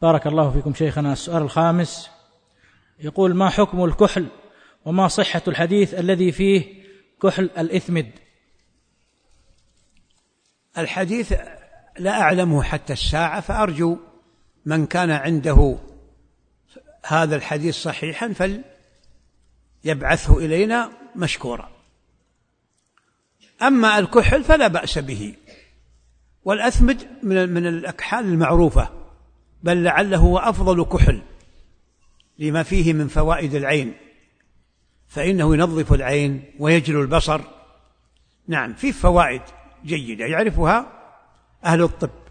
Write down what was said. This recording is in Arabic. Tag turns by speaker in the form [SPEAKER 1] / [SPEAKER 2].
[SPEAKER 1] بارك الله فيكم شيخنا. السؤال الخامس يقول: ما حكم الكحل وما صحة الحديث الذي فيه كحل الإثمد؟
[SPEAKER 2] الحديث لا أعلمه حتى الساعة، فأرجو من كان عنده هذا الحديث صحيحا فليبعثه إلينا مشكورا. أما الكحل فلا بأس به، والأثمد من الأكحال المعروفة، بل لعله هو أفضل كحل لما فيه من فوائد العين، فإنه ينظف العين ويجلو البصر. نعم، فيه فوائد جيدة يعرفها أهل الطب.